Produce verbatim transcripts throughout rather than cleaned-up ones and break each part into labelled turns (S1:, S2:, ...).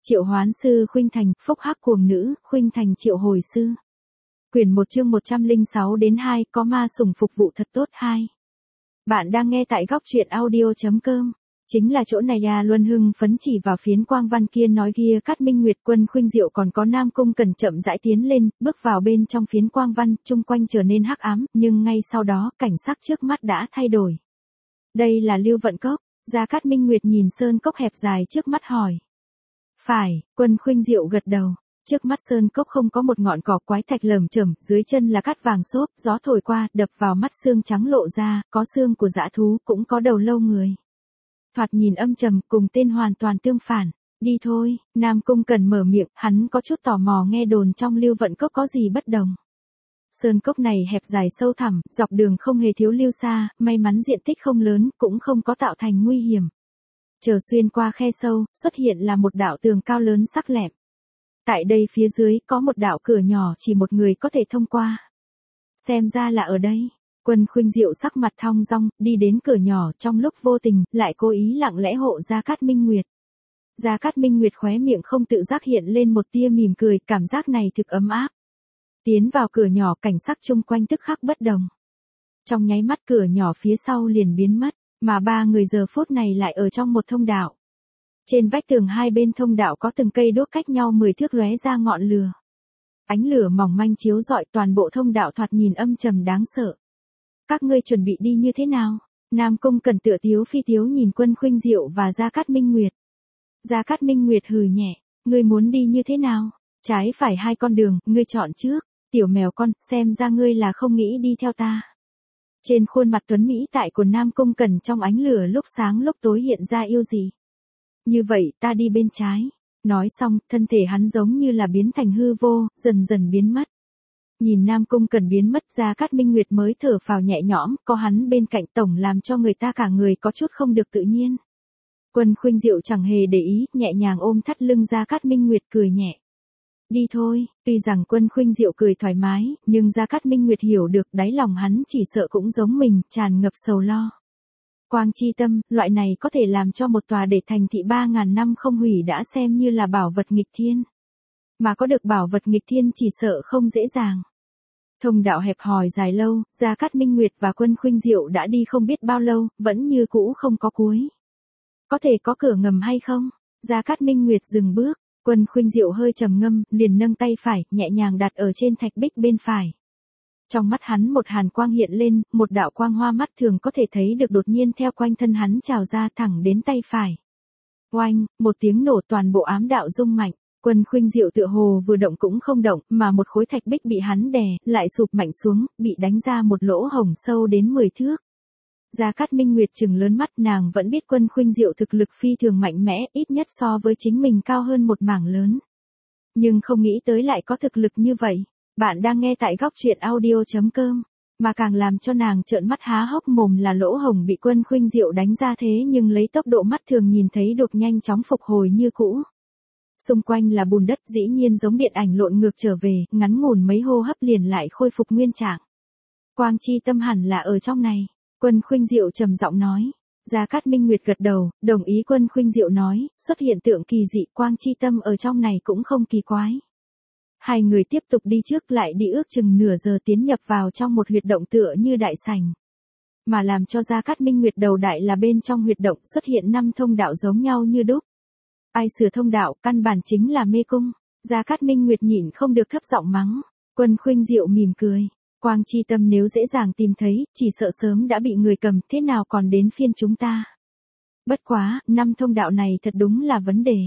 S1: Triệu hoán sư khuynh thành, phúc hắc cuồng nữ, khuynh thành triệu hồi sư. Quyển một chương một trăm lẻ sáu đến hai, có ma sủng phục vụ thật tốt hai. Bạn đang nghe tại góc truyện audio chấm com. Chính là chỗ này à, Luân Hưng phấn chỉ vào phiến quang văn kia nói kia Cát Minh Nguyệt Quân Khuynh Diệu còn có Nam Cung Cẩn chậm rãi tiến lên, bước vào bên trong phiến quang văn, chung quanh trở nên hắc ám, nhưng ngay sau đó, cảnh sắc trước mắt đã thay đổi. Đây là Lưu Vận Cốc, Gia Cát Minh Nguyệt nhìn sơn cốc hẹp dài trước mắt hỏi. Phải, Quân Khuynh Diệu gật đầu. Trước mắt sơn cốc không có một ngọn cỏ quái thạch lởm chởm, dưới chân là cát vàng xốp, gió thổi qua, đập vào mắt xương trắng lộ ra, có xương của dã thú, cũng có đầu lâu người. Thoạt nhìn âm trầm, cùng tên hoàn toàn tương phản. Đi thôi, Nam Cung Cẩn mở miệng, hắn có chút tò mò nghe đồn trong Lưu Vận Cốc có gì bất đồng. Sơn cốc này hẹp dài sâu thẳm, dọc đường không hề thiếu lưu xa, may mắn diện tích không lớn, cũng không có tạo thành nguy hiểm. Chờ xuyên qua khe sâu, xuất hiện là một đạo tường cao lớn sắc lẹm. Tại đây phía dưới có một đạo cửa nhỏ chỉ một người có thể thông qua. Xem ra là ở đây. Quân Khuynh Diệu sắc mặt thong dong, đi đến cửa nhỏ, trong lúc vô tình, lại cố ý lặng lẽ hộ Gia Cát Minh Nguyệt. Gia Cát Minh Nguyệt khóe miệng không tự giác hiện lên một tia mỉm cười, cảm giác này thực ấm áp. Tiến vào cửa nhỏ, cảnh sắc chung quanh tức khắc bất đồng. Trong nháy mắt cửa nhỏ phía sau liền biến mất, mà ba người giờ phút này lại ở trong một thông đạo. Trên vách tường hai bên thông đạo có từng cây đuốc cách nhau mười thước lóe ra ngọn lửa. Ánh lửa mỏng manh chiếu rọi toàn bộ thông đạo thoạt nhìn âm trầm đáng sợ. Các ngươi chuẩn bị đi như thế nào? Nam Cung Cẩn tựa tiếu phi tiếu nhìn Quân Khuynh Diệu và Gia Cát Minh Nguyệt. Gia Cát Minh Nguyệt hừ nhẹ, ngươi muốn đi như thế nào? Trái phải hai con đường, ngươi chọn trước. Tiểu mèo con, xem ra ngươi là không nghĩ đi theo ta. Trên khuôn mặt tuấn mỹ tại của Nam Cung Cẩn trong ánh lửa lúc sáng lúc tối hiện ra yêu gì. Như vậy ta đi bên trái. Nói xong, thân thể hắn giống như là biến thành hư vô, dần dần biến mất. Nhìn Nam Cung Cẩn biến mất, Gia Cát Minh Nguyệt mới thở phào nhẹ nhõm, có hắn bên cạnh tổng làm cho người ta cả người có chút không được tự nhiên. Quân Khuynh Diệu chẳng hề để ý, nhẹ nhàng ôm thắt lưng Gia Cát Minh Nguyệt cười nhẹ. Đi thôi, tuy rằng Quân Khuynh Diệu cười thoải mái, nhưng Gia Cát Minh Nguyệt hiểu được đáy lòng hắn chỉ sợ cũng giống mình, tràn ngập sầu lo. Quang chi tâm, loại này có thể làm cho một tòa để thành thị ba ngàn năm không hủy đã xem như là bảo vật nghịch thiên. Mà có được bảo vật nghịch thiên chỉ sợ không dễ dàng. Thông đạo hẹp hòi dài lâu, Gia Cát Minh Nguyệt và Quân Khuynh Diệu đã đi không biết bao lâu, vẫn như cũ không có cuối. Có thể có cửa ngầm hay không? Gia Cát Minh Nguyệt dừng bước, Quân Khuynh Diệu hơi trầm ngâm, liền nâng tay phải, nhẹ nhàng đặt ở trên thạch bích bên phải. Trong mắt hắn một hàn quang hiện lên, một đạo quang hoa mắt thường có thể thấy được đột nhiên theo quanh thân hắn trào ra thẳng đến tay phải. Oanh, một tiếng nổ toàn bộ ám đạo rung mạnh, Quân Khuynh Diệu tựa hồ vừa động cũng không động, mà một khối thạch bích bị hắn đè, lại sụp mạnh xuống, bị đánh ra một lỗ hổng sâu đến mười thước. Gia Cát Minh Nguyệt trừng lớn mắt, nàng vẫn biết Quân Khuynh Diệu thực lực phi thường mạnh mẽ, ít nhất so với chính mình cao hơn một mảng lớn. Nhưng không nghĩ tới lại có thực lực như vậy. Bạn đang nghe tại góc truyện audio chấm com, mà càng làm cho nàng trợn mắt há hốc mồm là lỗ hổng bị Quân Khuynh Diệu đánh ra thế nhưng lấy tốc độ mắt thường nhìn thấy được nhanh chóng phục hồi như cũ. Xung quanh là bùn đất dĩ nhiên giống điện ảnh lộn ngược trở về, ngắn ngủn mấy hô hấp liền lại khôi phục nguyên trạng. Quang chi tâm hẳn là ở trong này, Quân Khuynh Diệu trầm giọng nói. Gia Cát Minh Nguyệt gật đầu, đồng ý Quân Khuynh Diệu nói, xuất hiện tượng kỳ dị quang chi tâm ở trong này cũng không kỳ quái. Hai người tiếp tục đi trước lại đi ước chừng nửa giờ tiến nhập vào trong một huyệt động tựa như đại sảnh. Mà làm cho Gia Cát Minh Nguyệt đầu đại là bên trong huyệt động xuất hiện năm thông đạo giống nhau như đúc. Ai sửa thông đạo, căn bản chính là mê cung. Gia Cát Minh Nguyệt nhịn không được thấp giọng mắng. Quân Khuynh Diệu mỉm cười. Quang chi tâm nếu dễ dàng tìm thấy, chỉ sợ sớm đã bị người cầm, thế nào còn đến phiên chúng ta. Bất quá, năm thông đạo này thật đúng là vấn đề.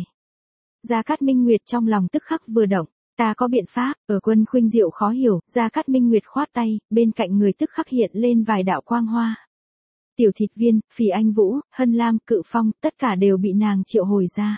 S1: Gia Cát Minh Nguyệt trong lòng tức khắc vừa động. Ta có biện pháp, ở Quân Khuynh Diệu khó hiểu, Gia Cát Minh Nguyệt khoát tay, bên cạnh người tức khắc hiện lên vài đạo quang hoa. Tiểu Thịt Viên, Phỉ Anh Vũ, Hân Lam, Cự Phong, tất cả đều bị nàng triệu hồi ra.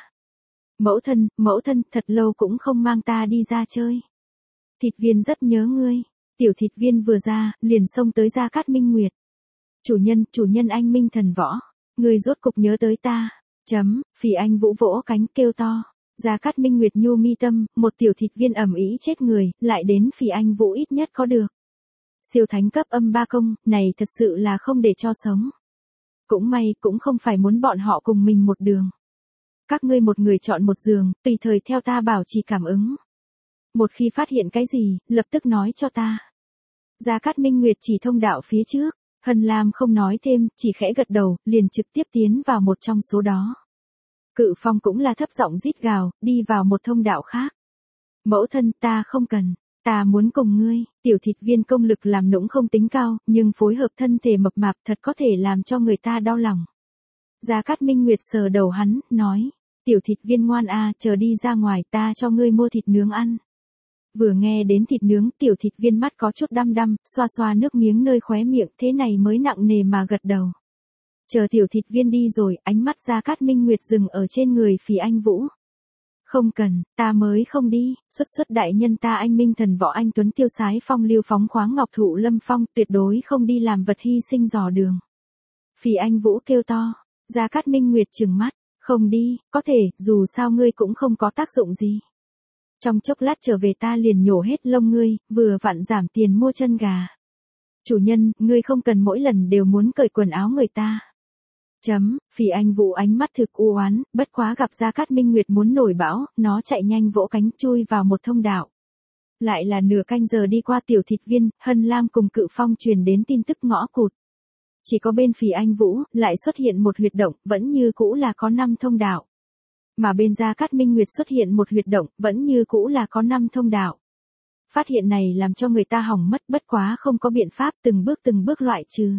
S1: Mẫu thân, mẫu thân, thật lâu cũng không mang ta đi ra chơi. Thịt Viên rất nhớ ngươi. Tiểu Thịt Viên vừa ra, liền xông tới Gia Cát Minh Nguyệt. Chủ nhân, chủ nhân anh minh thần võ, ngươi rốt cục nhớ tới ta. Chấm, Phỉ Anh Vũ vỗ cánh kêu to. Gia Cát Minh Nguyệt nhu mi tâm, một tiểu thịt viên ẩm ý chết người, lại đến Phỉ Anh Vũ ít nhất có được. Siêu thánh cấp âm ba công, này thật sự là không để cho sống. Cũng may, cũng không phải muốn bọn họ cùng mình một đường. Các ngươi một người chọn một giường, tùy thời theo ta bảo trì cảm ứng. Một khi phát hiện cái gì, lập tức nói cho ta. Gia Cát Minh Nguyệt chỉ thông đạo phía trước, Hân Lam không nói thêm, chỉ khẽ gật đầu, liền trực tiếp tiến vào một trong số đó. Cự Phong cũng là thấp giọng rít gào, đi vào một thông đạo khác. Mẫu thân, ta không cần, ta muốn cùng ngươi. Tiểu thịt viên công lực làm nũng không tính cao, nhưng phối hợp thân thể mập mạp thật có thể làm cho người ta đau lòng. Gia Cát Minh Nguyệt sờ đầu hắn, nói, tiểu thịt viên ngoan a, chờ đi ra ngoài ta cho ngươi mua thịt nướng ăn. Vừa nghe đến thịt nướng, tiểu thịt viên mắt có chút đăm đăm, xoa xoa nước miếng nơi khóe miệng, thế này mới nặng nề mà gật đầu. Chờ tiểu thịt viên đi rồi, ánh mắt Gia Cát Minh Nguyệt dừng ở trên người Phỉ Anh Vũ. Không cần, ta mới không đi, xuất xuất đại nhân ta anh minh thần võ anh tuấn tiêu sái phong lưu phóng khoáng ngọc thụ lâm phong, tuyệt đối không đi làm vật hy sinh dò đường. Phỉ Anh Vũ kêu to, Gia Cát Minh Nguyệt trừng mắt, không đi, có thể, dù sao ngươi cũng không có tác dụng gì. Trong chốc lát trở về ta liền nhổ hết lông ngươi, vừa vặn giảm tiền mua chân gà. Chủ nhân, ngươi không cần mỗi lần đều muốn cởi quần áo người ta. Chấm, Phỉ Anh Vũ ánh mắt thực u oán, bất quá gặp Gia Cát Minh Nguyệt muốn nổi bão, nó chạy nhanh vỗ cánh chui vào một thông đạo. Lại là nửa canh giờ đi qua tiểu thịt viên, Hân Lam cùng Cự Phong truyền đến tin tức ngõ cụt. Chỉ có bên Phỉ Anh Vũ, lại xuất hiện một huyệt động, vẫn như cũ là có năm thông đạo. Mà bên Gia Cát Minh Nguyệt xuất hiện một huyệt động, vẫn như cũ là có năm thông đạo. Phát hiện này làm cho người ta hỏng mất, bất quá không có biện pháp từng bước từng bước loại trừ.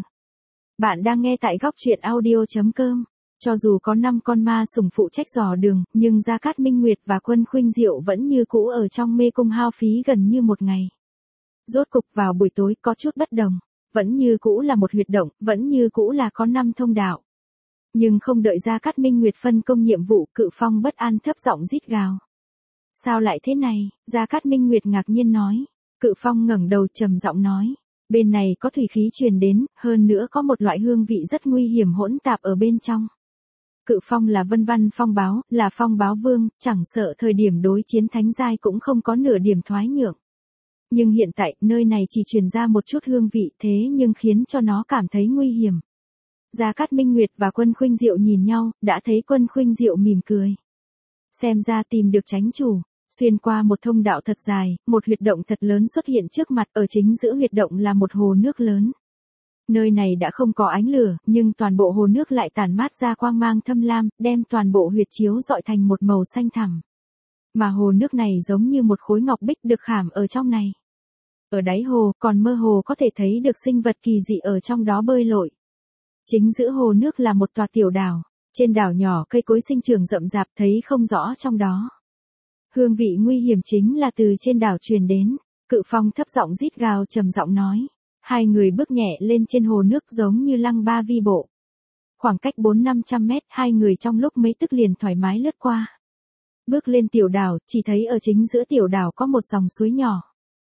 S1: Bạn đang nghe tại góc truyện audio chấm com. Cho dù có năm con ma sủng phụ trách dò đường, nhưng Gia Cát Minh Nguyệt và Quân Khuynh Diệu vẫn như cũ ở trong mê cung hao phí gần như một ngày. Rốt cục vào buổi tối có chút bất đồng, vẫn như cũ là một huyệt động, vẫn như cũ là có năm thông đạo. Nhưng không đợi Gia Cát Minh Nguyệt phân công nhiệm vụ, Cự Phong bất an thấp giọng rít gào. Sao lại thế này? Gia Cát Minh Nguyệt ngạc nhiên nói. Cự Phong ngẩng đầu trầm giọng nói. Bên này có thủy khí truyền đến, hơn nữa có một loại hương vị rất nguy hiểm hỗn tạp ở bên trong. Cự Phong là vân văn phong báo, là phong báo vương, chẳng sợ thời điểm đối chiến thánh giai cũng không có nửa điểm thoái nhượng. Nhưng hiện tại, nơi này chỉ truyền ra một chút hương vị thế nhưng khiến cho nó cảm thấy nguy hiểm. Gia Cát Minh Nguyệt và Quân Khuynh Diệu nhìn nhau, đã thấy Quân Khuynh Diệu mỉm cười. Xem ra tìm được chánh chủ. Xuyên qua một thông đạo thật dài, một huyệt động thật lớn xuất hiện trước mặt, ở chính giữa huyệt động là một hồ nước lớn. Nơi này đã không có ánh lửa, nhưng toàn bộ hồ nước lại tản mát ra quang mang thâm lam, đem toàn bộ huyệt chiếu rọi thành một màu xanh thẳm. Mà hồ nước này giống như một khối ngọc bích được khảm ở trong này. Ở đáy hồ, còn mơ hồ có thể thấy được sinh vật kỳ dị ở trong đó bơi lội. Chính giữa hồ nước là một tòa tiểu đảo, trên đảo nhỏ cây cối sinh trưởng rậm rạp thấy không rõ trong đó. Hương vị nguy hiểm chính là từ trên đảo truyền đến, Cự Phong thấp giọng rít gào trầm giọng nói. Hai người bước nhẹ lên trên hồ nước giống như lăng ba vi bộ. Khoảng cách bốn năm trăm mét, hai người trong lúc mấy tức liền thoải mái lướt qua. Bước lên tiểu đảo, chỉ thấy ở chính giữa tiểu đảo có một dòng suối nhỏ.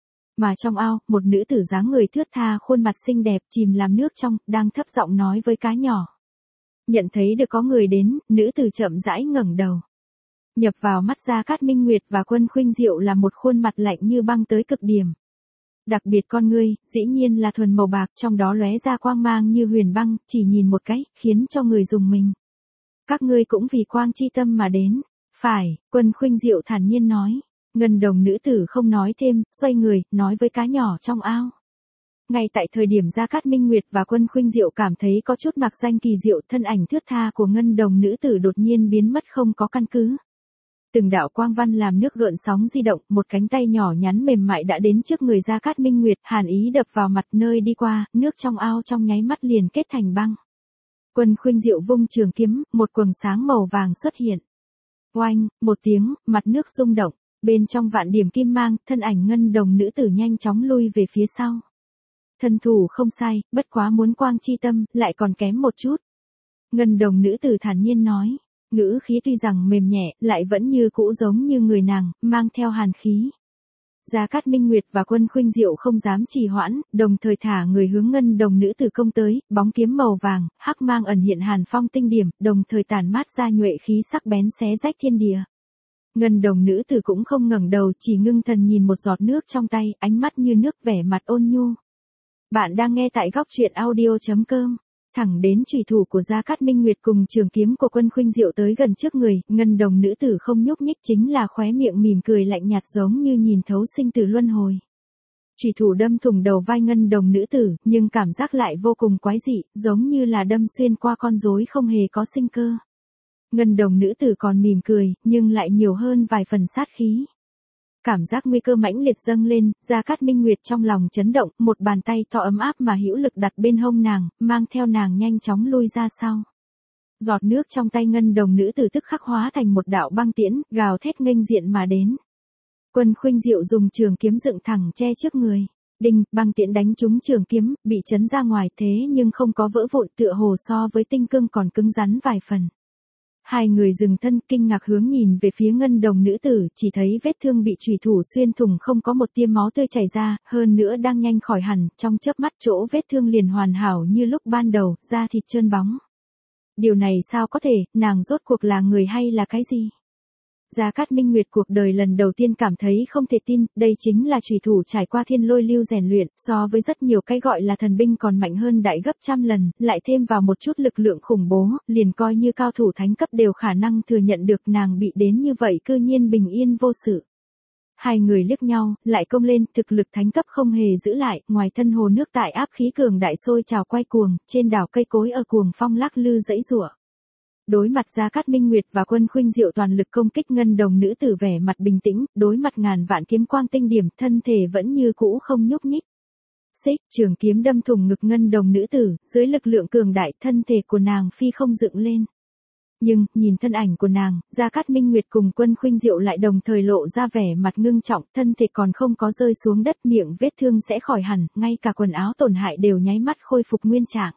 S1: Mà trong ao, một nữ tử dáng người thướt tha khuôn mặt xinh đẹp chìm làm nước trong, đang thấp giọng nói với cá nhỏ. Nhận thấy được có người đến, nữ tử chậm rãi ngẩng đầu. Nhập vào mắt Gia Cát Minh Nguyệt và Quân Khuynh Diệu là một khuôn mặt lạnh như băng tới cực điểm. Đặc biệt con ngươi, dĩ nhiên là thuần màu bạc, trong đó lóe ra quang mang như huyền băng, chỉ nhìn một cái, khiến cho người dùng mình. Các ngươi cũng vì quang chi tâm mà đến. Phải, Quân Khuynh Diệu thản nhiên nói. Ngân đồng nữ tử không nói thêm, xoay người, nói với cá nhỏ trong ao. Ngay tại thời điểm Gia Cát Minh Nguyệt và Quân Khuynh Diệu cảm thấy có chút mạc danh kỳ diệu, thân ảnh thướt tha của ngân đồng nữ tử đột nhiên biến mất không có căn cứ. Từng đạo quang văn làm nước gợn sóng di động, một cánh tay nhỏ nhắn mềm mại đã đến trước người Gia Cát Minh Nguyệt, hàn ý đập vào mặt nơi đi qua, nước trong ao trong nháy mắt liền kết thành băng. Quân Khuynh Diệu vung trường kiếm, một quầng sáng màu vàng xuất hiện. Oanh, một tiếng, mặt nước rung động, bên trong vạn điểm kim mang, thân ảnh ngân đồng nữ tử nhanh chóng lui về phía sau. Thân thủ không sai, bất quá muốn quang chi tâm, lại còn kém một chút. Ngân đồng nữ tử thản nhiên nói. Ngữ khí tuy rằng mềm nhẹ, lại vẫn như cũ giống như người nàng, mang theo hàn khí. Gia Cát Minh Nguyệt và Quân Khuynh Diệu không dám trì hoãn, đồng thời thả người hướng ngân đồng nữ tử công tới, bóng kiếm màu vàng, hắc mang ẩn hiện hàn phong tinh điểm, đồng thời tản mát ra nhuệ khí sắc bén xé rách thiên địa. Ngân đồng nữ tử cũng không ngẩng đầu, chỉ ngưng thần nhìn một giọt nước trong tay, ánh mắt như nước vẻ mặt ôn nhu. Bạn đang nghe tại góc truyện audio chấm com. thẳng đến chủy thủ của Gia Cát Minh Nguyệt cùng trường kiếm của Quân Khuynh Diệu tới gần trước người, ngân đồng nữ tử không nhúc nhích, chính là khóe miệng mỉm cười lạnh nhạt giống như nhìn thấu sinh tử luân hồi. Chủy thủ đâm thủng đầu vai ngân đồng nữ tử, nhưng cảm giác lại vô cùng quái dị, giống như là đâm xuyên qua con rối không hề có sinh cơ. Ngân đồng nữ tử còn mỉm cười, nhưng lại nhiều hơn vài phần sát khí. Cảm giác nguy cơ mãnh liệt dâng lên, Gia Cát Minh Nguyệt trong lòng chấn động, một bàn tay to ấm áp mà hữu lực đặt bên hông nàng, mang theo nàng nhanh chóng lui ra sau. Giọt nước trong tay ngân đồng nữ tử tức khắc hóa thành một đạo băng tiễn, gào thét nghênh diện mà đến. Quân Khuynh Diệu dùng trường kiếm dựng thẳng che trước người. Đinh, băng tiễn đánh trúng trường kiếm, bị chấn ra ngoài thế nhưng không có vỡ vụn, tựa hồ so với tinh cương còn cứng rắn vài phần. Hai người dừng thân kinh ngạc hướng nhìn về phía ngân đồng nữ tử, chỉ thấy vết thương bị chủy thủ xuyên thủng không có một tia máu tươi chảy ra, hơn nữa đang nhanh khỏi hẳn, trong chớp mắt chỗ vết thương liền hoàn hảo như lúc ban đầu, da thịt trơn bóng. Điều này sao có thể, nàng rốt cuộc là người hay là cái gì? Gia Cát Minh Nguyệt cuộc đời lần đầu tiên cảm thấy không thể tin, đây chính là chủy thủ trải qua thiên lôi lưu rèn luyện, so với rất nhiều cái gọi là thần binh còn mạnh hơn đại gấp trăm lần, lại thêm vào một chút lực lượng khủng bố, liền coi như cao thủ thánh cấp đều khả năng thừa nhận được nàng bị đến như vậy cư nhiên bình yên vô sự. Hai người liếc nhau, lại công lên, thực lực thánh cấp không hề giữ lại, ngoài thân hồ nước tại áp khí cường đại sôi trào quay cuồng, trên đảo cây cối ở cuồng phong lắc lư dãy giụa. Đối mặt Gia Cát Minh Nguyệt và Quân Khuynh Diệu toàn lực công kích ngân đồng nữ tử vẻ mặt bình tĩnh, đối mặt ngàn vạn kiếm quang tinh điểm, thân thể vẫn như cũ không nhúc nhích. Xích, trường kiếm đâm thủng ngực ngân đồng nữ tử, dưới lực lượng cường đại, thân thể của nàng phi không dựng lên. Nhưng, nhìn thân ảnh của nàng, Gia Cát Minh Nguyệt cùng Quân Khuynh Diệu lại đồng thời lộ ra vẻ mặt ngưng trọng, thân thể còn không có rơi xuống đất, miệng vết thương sẽ khỏi hẳn, ngay cả quần áo tổn hại đều nháy mắt khôi phục nguyên trạng.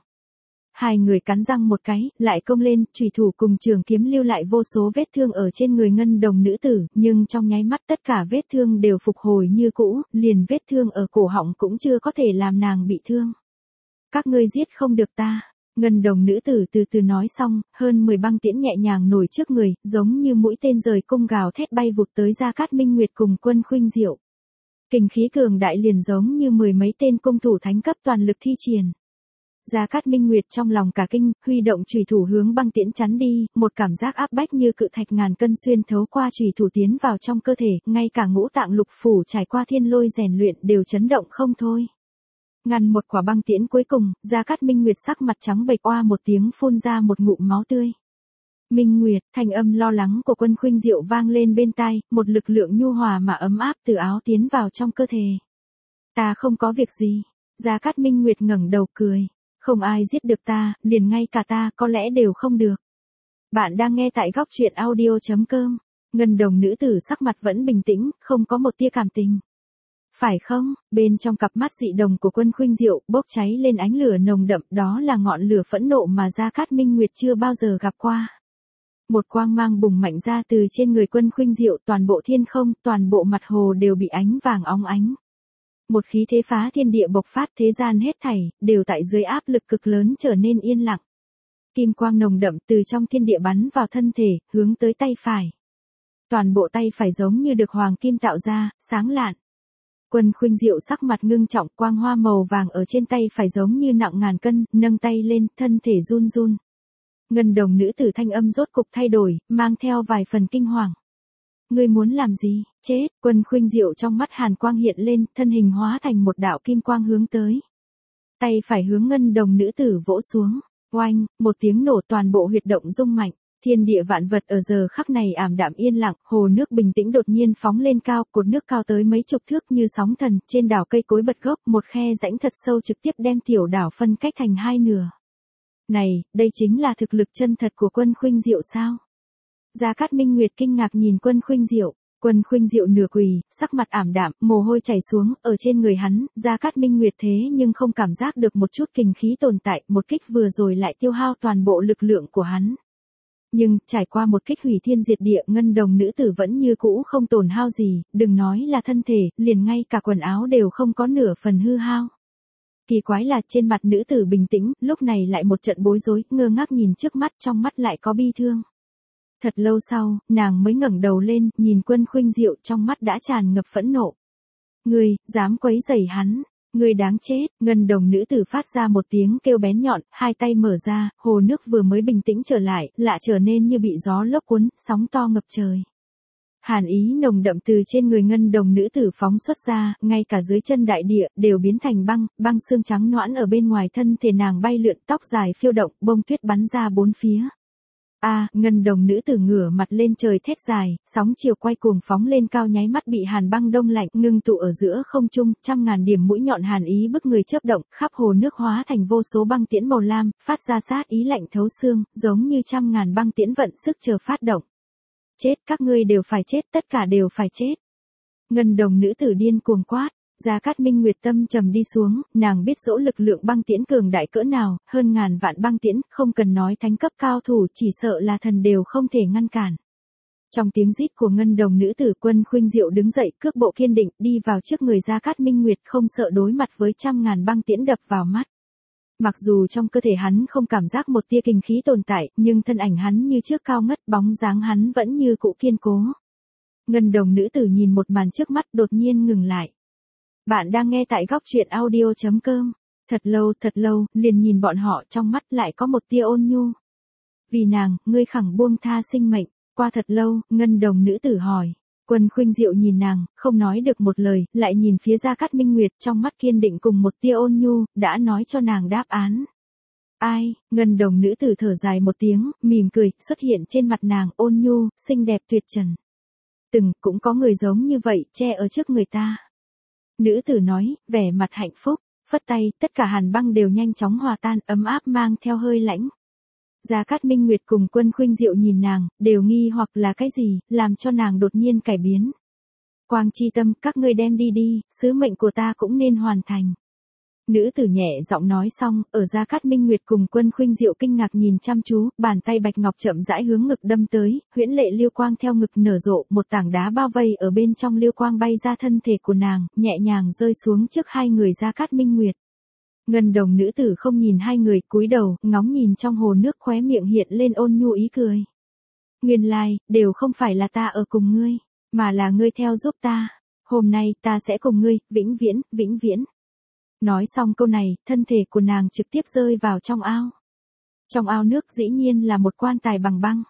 S1: Hai người cắn răng một cái, lại công lên, chủy thủ cùng trường kiếm lưu lại vô số vết thương ở trên người ngân đồng nữ tử, nhưng trong nháy mắt tất cả vết thương đều phục hồi như cũ, liền vết thương ở cổ họng cũng chưa có thể làm nàng bị thương. Các ngươi giết không được ta. Ngân đồng nữ tử từ từ nói xong, hơn mười băng tiễn nhẹ nhàng nổi trước người, giống như mũi tên rời cung gào thét bay vụt tới Gia Cát Minh Nguyệt cùng Quân Khuynh Diệu. Kình khí cường đại liền giống như mười mấy tên cung thủ thánh cấp toàn lực thi triển. Gia Cát Minh Nguyệt trong lòng cả kinh, huy động chủy thủ hướng băng tiễn chắn đi, một cảm giác áp bách như cự thạch ngàn cân xuyên thấu qua chủy thủ tiến vào trong cơ thể, ngay cả ngũ tạng lục phủ trải qua thiên lôi rèn luyện đều chấn động không thôi. Ngăn một quả băng tiễn cuối cùng, Gia Cát Minh Nguyệt sắc mặt trắng bệch oa một tiếng phun ra một ngụm máu tươi. Minh Nguyệt, thanh âm lo lắng của Quân Khuynh Diệu vang lên bên tai, một lực lượng nhu hòa mà ấm áp từ áo tiến vào trong cơ thể. Ta không có việc gì. Gia Cát Minh Nguyệt ngẩng đầu cười. Không ai giết được ta, liền ngay cả ta có lẽ đều không được. Bạn đang nghe tại góc truyện audio chấm com. Ngân đồng nữ tử sắc mặt vẫn bình tĩnh, không có một tia cảm tình. Phải không, bên trong cặp mắt dị đồng của Quân Khuynh Diệu bốc cháy lên ánh lửa nồng đậm, đó là ngọn lửa phẫn nộ mà Gia Cát Minh Nguyệt chưa bao giờ gặp qua. Một quang mang bùng mạnh ra từ trên người Quân Khuynh Diệu, toàn bộ thiên không, toàn bộ mặt hồ đều bị ánh vàng óng ánh. Một khí thế phá thiên địa bộc phát, thế gian hết thảy, đều tại dưới áp lực cực lớn trở nên yên lặng. Kim quang nồng đậm từ trong thiên địa bắn vào thân thể, hướng tới tay phải. Toàn bộ tay phải giống như được hoàng kim tạo ra, sáng lạn. Quân Khuynh Diệu sắc mặt ngưng trọng, quang hoa màu vàng ở trên tay phải giống như nặng ngàn cân, nâng tay lên, thân thể run run. Ngân đồng nữ tử thanh âm rốt cục thay đổi, mang theo vài phần kinh hoàng. Ngươi muốn làm gì? Chết! Quân Khuynh Diệu trong mắt hàn quang hiện lên, thân hình hóa thành một đạo kim quang hướng tới. Tay phải hướng ngân đồng nữ tử vỗ xuống. Oanh! Một tiếng nổ, toàn bộ huyệt động rung mạnh. Thiên địa vạn vật ở giờ khắc này ảm đạm yên lặng, hồ nước bình tĩnh đột nhiên phóng lên cao, cột nước cao tới mấy chục thước như sóng thần, trên đảo cây cối bật gốc, một khe rãnh thật sâu trực tiếp đem tiểu đảo phân cách thành hai nửa. Này, đây chính là thực lực chân thật của Quân Khuynh Diệu sao? Gia Cát Minh Nguyệt kinh ngạc nhìn Quân Khuynh Diệu. Quân Khuynh Diệu nửa quỳ, sắc mặt ảm đạm, mồ hôi chảy xuống, ở trên người hắn, Gia Cát Minh Nguyệt thế nhưng không cảm giác được một chút kình khí tồn tại, một kích vừa rồi lại tiêu hao toàn bộ lực lượng của hắn. Nhưng, trải qua một kích hủy thiên diệt địa, ngân đồng nữ tử vẫn như cũ không tổn hao gì, đừng nói là thân thể, liền ngay cả quần áo đều không có nửa phần hư hao. Kỳ quái là trên mặt nữ tử bình tĩnh, lúc này lại một trận bối rối, ngơ ngác nhìn trước mắt, trong mắt lại có bi thương. Thật lâu sau, nàng mới ngẩng đầu lên, nhìn Quân Khuynh Diệu, trong mắt đã tràn ngập phẫn nộ. Ngươi, dám quấy rầy hắn. Ngươi đáng chết, ngân đồng nữ tử phát ra một tiếng kêu bén nhọn, hai tay mở ra, hồ nước vừa mới bình tĩnh trở lại, lại trở nên như bị gió lốc cuốn, sóng to ngập trời. Hàn ý nồng đậm từ trên người ngân đồng nữ tử phóng xuất ra, ngay cả dưới chân đại địa, đều biến thành băng, băng xương trắng nõn ở bên ngoài thân thể nàng bay lượn, tóc dài phiêu động, bông tuyết bắn ra bốn phía. A, à, ngân đồng nữ tử ngửa mặt lên trời thét dài, sóng chiều quay cuồng phóng lên cao nháy mắt bị hàn băng đông lạnh, ngưng tụ ở giữa không trung, trăm ngàn điểm mũi nhọn hàn ý bức người chớp động, khắp hồ nước hóa thành vô số băng tiễn màu lam, phát ra sát ý lạnh thấu xương, giống như trăm ngàn băng tiễn vận sức chờ phát động. Chết, các ngươi đều phải chết, tất cả đều phải chết. Ngân đồng nữ tử điên cuồng quát. Gia Cát Minh Nguyệt tâm trầm đi xuống, nàng biết dỗ lực lượng băng tiễn cường đại cỡ nào, hơn ngàn vạn băng tiễn, không cần nói thánh cấp cao thủ, chỉ sợ là thần đều không thể ngăn cản. Trong tiếng rít của ngân đồng nữ tử, Quân Khuynh Diệu đứng dậy, cước bộ kiên định, đi vào trước người Gia Cát Minh Nguyệt, không sợ đối mặt với trăm ngàn băng tiễn đập vào mắt. Mặc dù trong cơ thể hắn không cảm giác một tia kinh khí tồn tại, nhưng thân ảnh hắn như trước cao ngất, bóng dáng hắn vẫn như cũ kiên cố. Ngân đồng nữ tử nhìn một màn trước mắt đột nhiên ngừng lại. Bạn đang nghe tại góc truyện audio chấm com. Thật lâu, thật lâu, liền nhìn bọn họ, trong mắt lại có một tia ôn nhu. Vì nàng, ngươi khẳng buông tha sinh mệnh. Qua thật lâu, ngân đồng nữ tử hỏi. Quân Khuynh Diệu nhìn nàng, không nói được một lời, lại nhìn phía Gia Cát Minh Nguyệt, trong mắt kiên định cùng một tia ôn nhu, đã nói cho nàng đáp án. Ai, ngân đồng nữ tử thở dài một tiếng, mỉm cười, xuất hiện trên mặt nàng, ôn nhu, xinh đẹp tuyệt trần. Từng, cũng có người giống như vậy, che ở trước người ta. Nữ tử nói, vẻ mặt hạnh phúc, phất tay, tất cả hàn băng đều nhanh chóng hòa tan, ấm áp mang theo hơi lãnh. Gia Cát Minh Nguyệt cùng Quân Khuynh Diệu nhìn nàng, đều nghi hoặc là cái gì, làm cho nàng đột nhiên cải biến. Quang chi tâm, các ngươi đem đi đi, sứ mệnh của ta cũng nên hoàn thành. Nữ tử nhẹ giọng nói xong, ở Gia Cát Minh Nguyệt cùng Quân Khuynh Diệu kinh ngạc nhìn chăm chú, bàn tay bạch ngọc chậm rãi hướng ngực đâm tới, huyễn lệ liêu quang theo ngực nở rộ, một tảng đá bao vây ở bên trong liêu quang bay ra thân thể của nàng, nhẹ nhàng rơi xuống trước hai người Gia Cát Minh Nguyệt. Ngân đồng nữ tử không nhìn hai người, cúi đầu, ngóng nhìn trong hồ nước, khóe miệng hiện lên ôn nhu ý cười. Nguyên lai, đều không phải là ta ở cùng ngươi, mà là ngươi theo giúp ta. Hôm nay, ta sẽ cùng ngươi, vĩnh viễn, vĩnh viễn. Nói xong câu này, thân thể của nàng trực tiếp rơi vào trong ao. Trong ao nước dĩ nhiên là một quan tài bằng băng.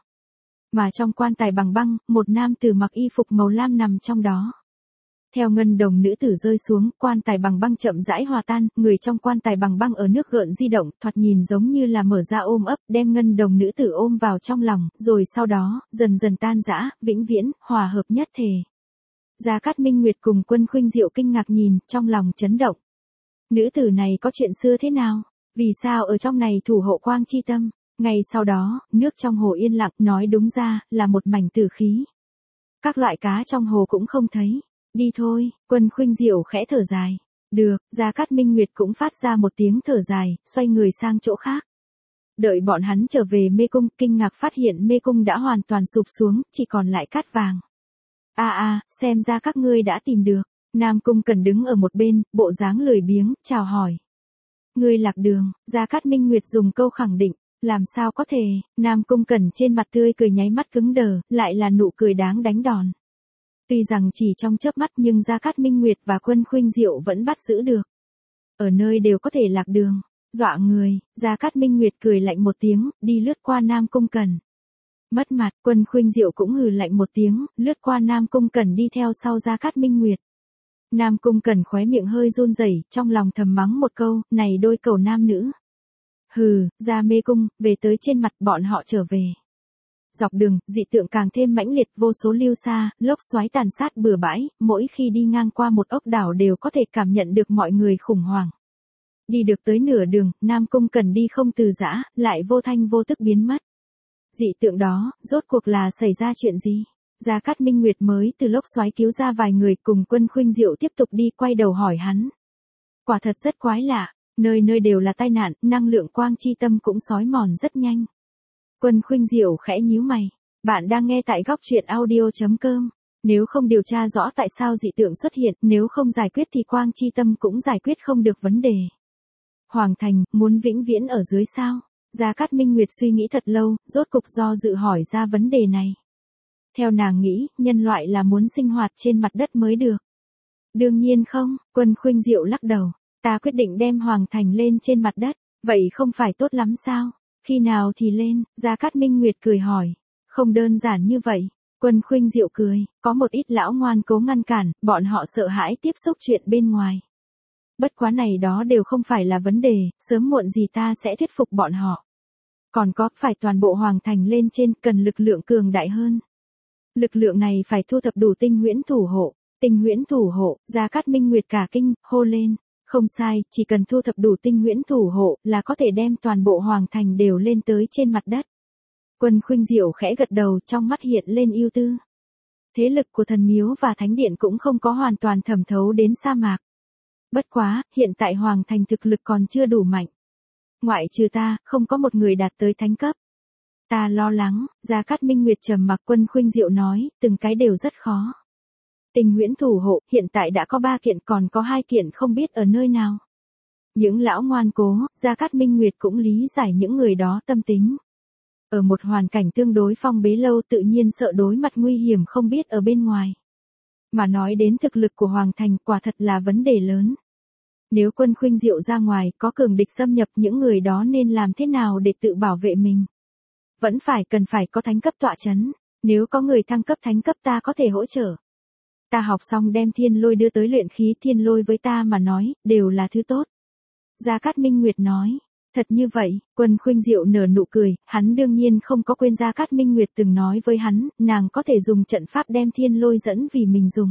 S1: Mà trong quan tài bằng băng, một nam tử mặc y phục màu lam nằm trong đó. Theo ngân đồng nữ tử rơi xuống, quan tài bằng băng chậm rãi hòa tan, người trong quan tài bằng băng ở nước gợn di động, thoạt nhìn giống như là mở ra ôm ấp, đem ngân đồng nữ tử ôm vào trong lòng, rồi sau đó, dần dần tan rã, vĩnh viễn, hòa hợp nhất thể. Gia Cát Minh Nguyệt cùng Quân Khuynh Diệu kinh ngạc nhìn, trong lòng chấn động. Nữ tử này có chuyện xưa thế nào? Vì sao ở trong này thủ hộ quang chi tâm? Ngay sau đó, nước trong hồ yên lặng, nói đúng ra, là một mảnh tử khí. Các loại cá trong hồ cũng không thấy. Đi thôi, Quân Khuynh Diệu khẽ thở dài. Được, Gia Cát Minh Nguyệt cũng phát ra một tiếng thở dài, xoay người sang chỗ khác. Đợi bọn hắn trở về mê cung, kinh ngạc phát hiện mê cung đã hoàn toàn sụp xuống, chỉ còn lại cát vàng. A a, xem ra các ngươi đã tìm được. Nam Cung Cẩn đứng ở một bên, bộ dáng lười biếng, chào hỏi. Ngươi lạc đường, Gia Cát Minh Nguyệt dùng câu khẳng định, làm sao có thể, Nam Cung Cẩn trên mặt tươi cười nháy mắt cứng đờ, lại là nụ cười đáng đánh đòn. Tuy rằng chỉ trong chớp mắt nhưng Gia Cát Minh Nguyệt và Quân Khuynh Diệu vẫn bắt giữ được. Ở nơi đều có thể lạc đường, dọa người, Gia Cát Minh Nguyệt cười lạnh một tiếng, đi lướt qua Nam Cung Cẩn. Mất mặt, Quân Khuynh Diệu cũng hừ lạnh một tiếng, lướt qua Nam Cung Cẩn đi theo sau Gia Cát Minh Nguyệt. Nam Cung Cẩn khóe miệng hơi run rẩy, trong lòng thầm mắng một câu, này đôi cầu nam nữ. Hừ, ra mê cung, về tới trên mặt bọn họ trở về. Dọc đường, dị tượng càng thêm mãnh liệt, vô số lưu xa, lốc xoáy tàn sát bừa bãi, mỗi khi đi ngang qua một ốc đảo đều có thể cảm nhận được mọi người khủng hoảng. Đi được tới nửa đường, Nam Cung Cẩn đi không từ giã, lại vô thanh vô tức biến mất. Dị tượng đó, rốt cuộc là xảy ra chuyện gì? Gia Cát Minh Nguyệt mới từ lốc xoáy cứu ra vài người, cùng Quân Khuynh Diệu tiếp tục đi, quay đầu hỏi hắn. Quả thật rất quái lạ, nơi nơi đều là tai nạn, năng lượng quang chi tâm cũng xói mòn rất nhanh. Quân Khuynh Diệu khẽ nhíu mày. Bạn đang nghe tại góc truyện audio chấm com. Nếu không điều tra rõ tại sao dị tượng xuất hiện, nếu không giải quyết thì quang chi tâm cũng giải quyết không được vấn đề. Hoàng Thành, muốn vĩnh viễn ở dưới sao? Gia Cát Minh Nguyệt suy nghĩ thật lâu, rốt cục do dự hỏi ra vấn đề này. Theo nàng nghĩ, nhân loại là muốn sinh hoạt trên mặt đất mới được. Đương nhiên không, Quân Khuynh Diệu lắc đầu. Ta quyết định đem Hoàng Thành lên trên mặt đất, vậy không phải tốt lắm sao? Khi nào thì lên? Gia Cát Minh Nguyệt cười hỏi. Không đơn giản như vậy. Quân Khuynh Diệu cười, có một ít lão ngoan cố ngăn cản, bọn họ sợ hãi tiếp xúc chuyện bên ngoài. Bất quá này đó đều không phải là vấn đề, sớm muộn gì ta sẽ thuyết phục bọn họ. Còn có, phải toàn bộ Hoàng Thành lên trên, cần lực lượng cường đại hơn. Lực lượng này phải thu thập đủ tinh huyễn thủ hộ. Tinh huyễn thủ hộ, Gia Cát Minh Nguyệt cả kinh, hô lên. Không sai, chỉ cần thu thập đủ tinh huyễn thủ hộ là có thể đem toàn bộ Hoàng Thành đều lên tới trên mặt đất. Quân Khuynh Diệu khẽ gật đầu, trong mắt hiện lên ưu tư. Thế lực của thần miếu và thánh điện cũng không có hoàn toàn thẩm thấu đến sa mạc. Bất quá, hiện tại Hoàng Thành thực lực còn chưa đủ mạnh. Ngoại trừ ta, không có một người đạt tới thánh cấp. Ta lo lắng, Gia Cát Minh Nguyệt trầm mặc. Quân Khuynh Diệu nói, từng cái đều rất khó. Tinh huyễn thủ hộ, hiện tại đã có ba kiện, còn có hai kiện không biết ở nơi nào. Những lão ngoan cố, Gia Cát Minh Nguyệt cũng lý giải những người đó tâm tính. Ở một hoàn cảnh tương đối phong bế lâu tự nhiên sợ đối mặt nguy hiểm không biết ở bên ngoài. Mà nói đến thực lực của Hoàng Thành quả thật là vấn đề lớn. Nếu Quân Khuynh Diệu ra ngoài có cường địch xâm nhập, những người đó nên làm thế nào để tự bảo vệ mình? Vẫn phải cần phải có thánh cấp tọa chấn. Nếu có người thăng cấp thánh cấp ta có thể hỗ trợ. Ta học xong đem thiên lôi đưa tới luyện khí, thiên lôi với ta mà nói, đều là thứ tốt. Gia Cát Minh Nguyệt nói. Thật như vậy, Quân Khuynh Diệu nở nụ cười, hắn đương nhiên không có quên Gia Cát Minh Nguyệt từng nói với hắn, nàng có thể dùng trận pháp đem thiên lôi dẫn vì mình dùng.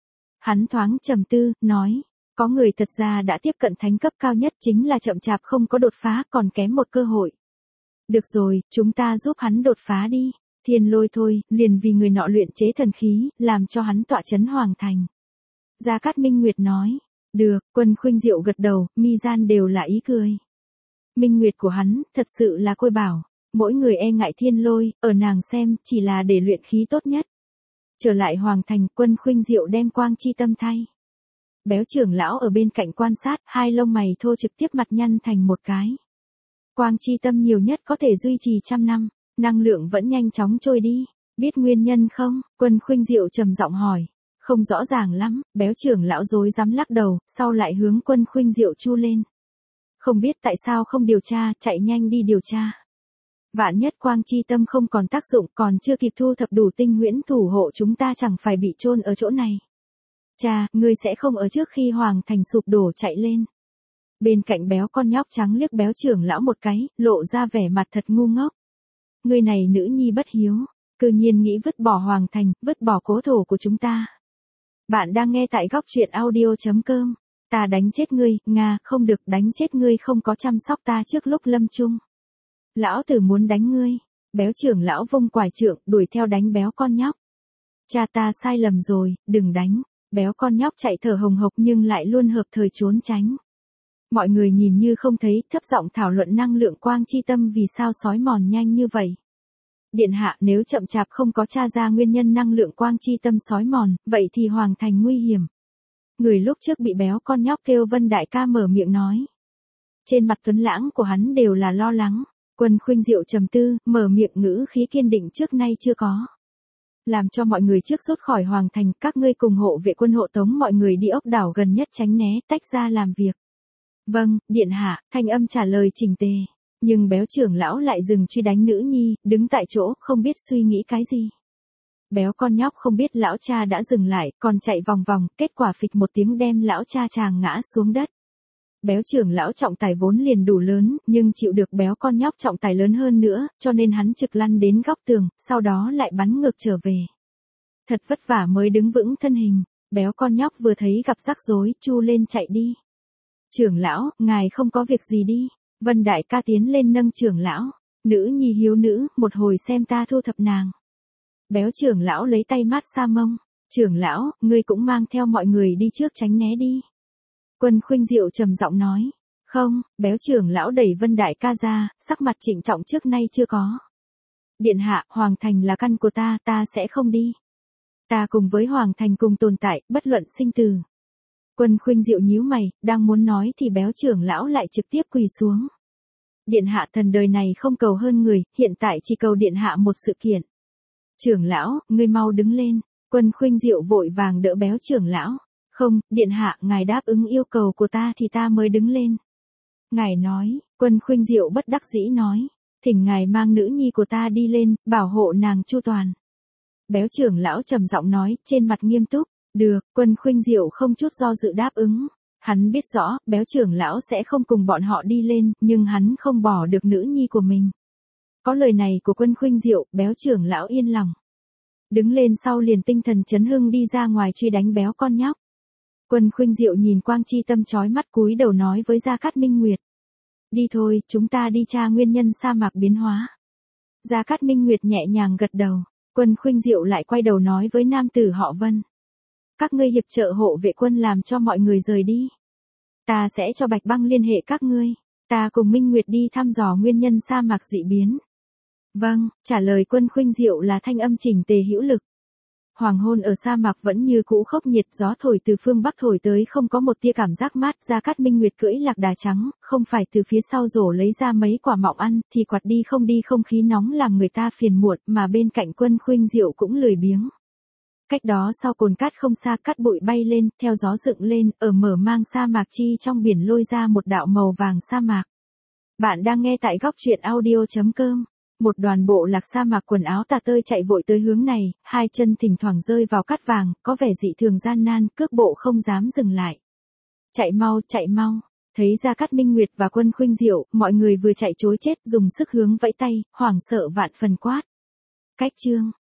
S1: Hắn thoáng trầm tư, nói, có người thật ra đã tiếp cận thánh cấp cao nhất, chính là chậm chạp không có đột phá, còn kém một cơ hội. Được rồi, chúng ta giúp hắn đột phá đi. Thiên lôi thôi, liền vì người nọ luyện chế thần khí, làm cho hắn tọa chấn Hoàng Thành. Gia Cát Minh Nguyệt nói, được. Quân Khuynh Diệu gật đầu, mi gian đều là ý cười. Minh Nguyệt của hắn, thật sự là côi bảo, mỗi người e ngại thiên lôi, ở nàng xem, chỉ là để luyện khí tốt nhất. Trở lại Hoàng Thành, Quân Khuynh Diệu đem quang chi tâm thay. Béo trưởng lão ở bên cạnh quan sát, hai lông mày thô trực tiếp mặt nhăn thành một cái. Quang chi tâm nhiều nhất có thể duy trì trăm năm, năng lượng vẫn nhanh chóng trôi đi. Biết nguyên nhân không? Quân Khuynh Diệu trầm giọng hỏi. Không rõ ràng lắm, béo trưởng lão rối rắm lắc đầu, sau lại hướng Quân Khuynh Diệu chu lên. Không biết tại sao không điều tra, chạy nhanh đi điều tra. Vạn nhất quang chi tâm không còn tác dụng, còn chưa kịp thu thập đủ tinh huyễn thủ hộ, chúng ta chẳng phải bị chôn ở chỗ này. Cha, ngươi sẽ không ở trước khi Hoàng Thành sụp đổ chạy lên. Bên cạnh béo con nhóc trắng liếc béo trưởng lão một cái, lộ ra vẻ mặt thật ngu ngốc. Ngươi này nữ nhi bất hiếu, cư nhiên nghĩ vứt bỏ Hoàng Thành, vứt bỏ cố thổ của chúng ta. Bạn đang nghe tại góc truyện audio chấm com. Ta đánh chết ngươi, Nga, không được, đánh chết ngươi không có chăm sóc ta trước lúc lâm chung. Lão tử muốn đánh ngươi. Béo trưởng lão vung quải trượng, đuổi theo đánh béo con nhóc. Cha ta sai lầm rồi, đừng đánh. Béo con nhóc chạy thở hồng hộc nhưng lại luôn hợp thời trốn tránh. Mọi người nhìn như không thấy, thấp giọng thảo luận năng lượng quang chi tâm vì sao sói mòn nhanh như vậy. Điện hạ, nếu chậm chạp không có tra ra nguyên nhân năng lượng quang chi tâm sói mòn, vậy thì Hoàng Thành nguy hiểm. Người lúc trước bị béo con nhóc kêu Vân đại ca mở miệng nói. Trên mặt tuấn lãng của hắn đều là lo lắng. Quân Khuynh Diệu trầm tư, mở miệng ngữ khí kiên định trước nay chưa có. Làm cho mọi người trước rút khỏi Hoàng Thành, các ngươi cùng hộ vệ quân hộ tống mọi người đi ốc đảo gần nhất tránh né, tách ra làm việc. Vâng, điện hạ, thanh âm trả lời chỉnh tề. Nhưng béo trưởng lão lại dừng truy đánh nữ nhi, đứng tại chỗ, không biết suy nghĩ cái gì. Béo con nhóc không biết lão cha đã dừng lại, còn chạy vòng vòng, kết quả phịch một tiếng đem lão cha chàng ngã xuống đất. Béo trưởng lão trọng tài vốn liền đủ lớn, nhưng chịu được béo con nhóc trọng tài lớn hơn nữa, cho nên hắn trực lăn đến góc tường, sau đó lại bắn ngược trở về. Thật vất vả mới đứng vững thân hình, béo con nhóc vừa thấy gặp rắc rối, chu lên chạy đi. Trưởng lão, ngài không có việc gì đi. Vân đại ca tiến lên nâng trưởng lão. Nữ nhi hiếu nữ, một hồi xem ta thu thập nàng. Béo trưởng lão lấy tay mát xa mông. Trưởng lão, ngươi cũng mang theo mọi người đi trước tránh né đi. Quân Khuynh Diệu trầm giọng nói. Không, béo trưởng lão đẩy Vân đại ca ra, sắc mặt trịnh trọng trước nay chưa có. Điện hạ, Hoàng Thành là căn của ta, ta sẽ không đi. Ta cùng với Hoàng Thành cùng tồn tại, bất luận sinh tử. Quân Khuynh Diệu nhíu mày, đang muốn nói thì béo trưởng lão lại trực tiếp quỳ xuống. Điện hạ, thần đời này không cầu hơn người, hiện tại chỉ cầu điện hạ một sự kiện. Trưởng lão, ngươi mau đứng lên. Quân Khuynh Diệu vội vàng đỡ béo trưởng lão. Không, điện hạ, ngài đáp ứng yêu cầu của ta thì ta mới đứng lên. Ngài nói, Quân Khuynh Diệu bất đắc dĩ nói, thỉnh ngài mang nữ nhi của ta đi lên, bảo hộ nàng chu toàn. Béo trưởng lão trầm giọng nói, trên mặt nghiêm túc, được, Quân Khuynh Diệu không chút do dự đáp ứng. Hắn biết rõ, béo trưởng lão sẽ không cùng bọn họ đi lên, nhưng hắn không bỏ được nữ nhi của mình. Có lời này của Quân Khuynh Diệu, béo trưởng lão yên lòng. Đứng lên sau liền tinh thần chấn hưng đi ra ngoài truy đánh béo con nhóc. Quân Khuynh Diệu nhìn Quang Chi Tâm chói mắt cúi đầu nói với Gia Cát Minh Nguyệt. Đi thôi, chúng ta đi tra nguyên nhân sa mạc biến hóa. Gia Cát Minh Nguyệt nhẹ nhàng gật đầu. Quân Khuynh Diệu lại quay đầu nói với nam tử họ Vân. Các ngươi hiệp trợ hộ vệ quân làm cho mọi người rời đi. Ta sẽ cho Bạch Băng liên hệ các ngươi. Ta cùng Minh Nguyệt đi thăm dò nguyên nhân sa mạc dị biến. Vâng, trả lời Quân Khuynh Diệu là thanh âm chỉnh tề hữu lực. Hoàng hôn ở sa mạc vẫn như cũ khốc nhiệt, gió thổi từ phương bắc thổi tới không có một tia cảm giác mát. Gia Cát Minh Nguyệt cưỡi lạc đà trắng, không phải từ phía sau rổ lấy ra mấy quả mọng ăn, thì quạt đi không đi không khí nóng làm người ta phiền muộn, mà bên cạnh Quân Khuynh Diệu cũng lười biếng. Cách đó sau cồn cát không xa, cát bụi bay lên, theo gió dựng lên, ở mở mang sa mạc chi trong biển lôi ra một đạo màu vàng sa mạc. Bạn đang nghe tại góc truyện audio chấm com. Một đoàn bộ lạc sa mạc quần áo tả tơi chạy vội tới hướng này, hai chân thỉnh thoảng rơi vào cát vàng, có vẻ dị thường gian nan, cước bộ không dám dừng lại. Chạy mau, chạy mau. Thấy Gia Cát Minh Nguyệt và Quân Khuynh Diệu, mọi người vừa chạy trối chết, dùng sức hướng vẫy tay, hoảng sợ vạn phần quát. Cách chương.